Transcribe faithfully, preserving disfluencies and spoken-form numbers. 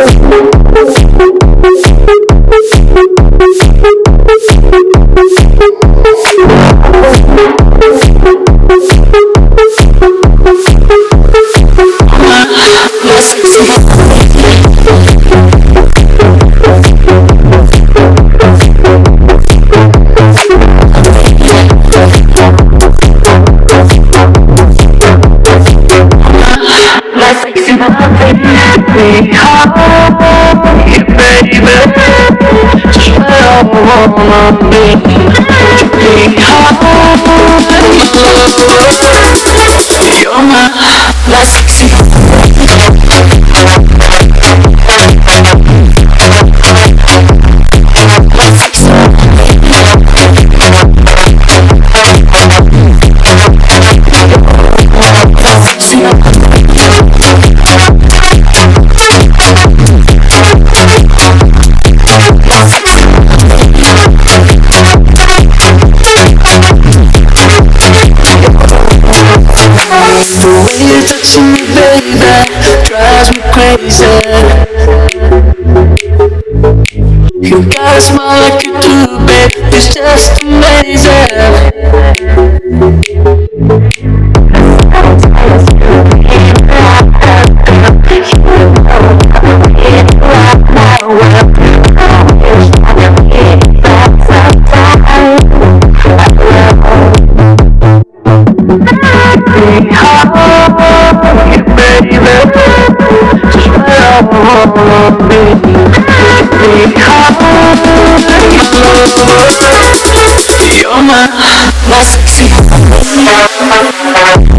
You're my last sexy. The way you're touching me, baby, drives me crazy. You got a smile like you do, babe, it's just amazing. You're my last sexy.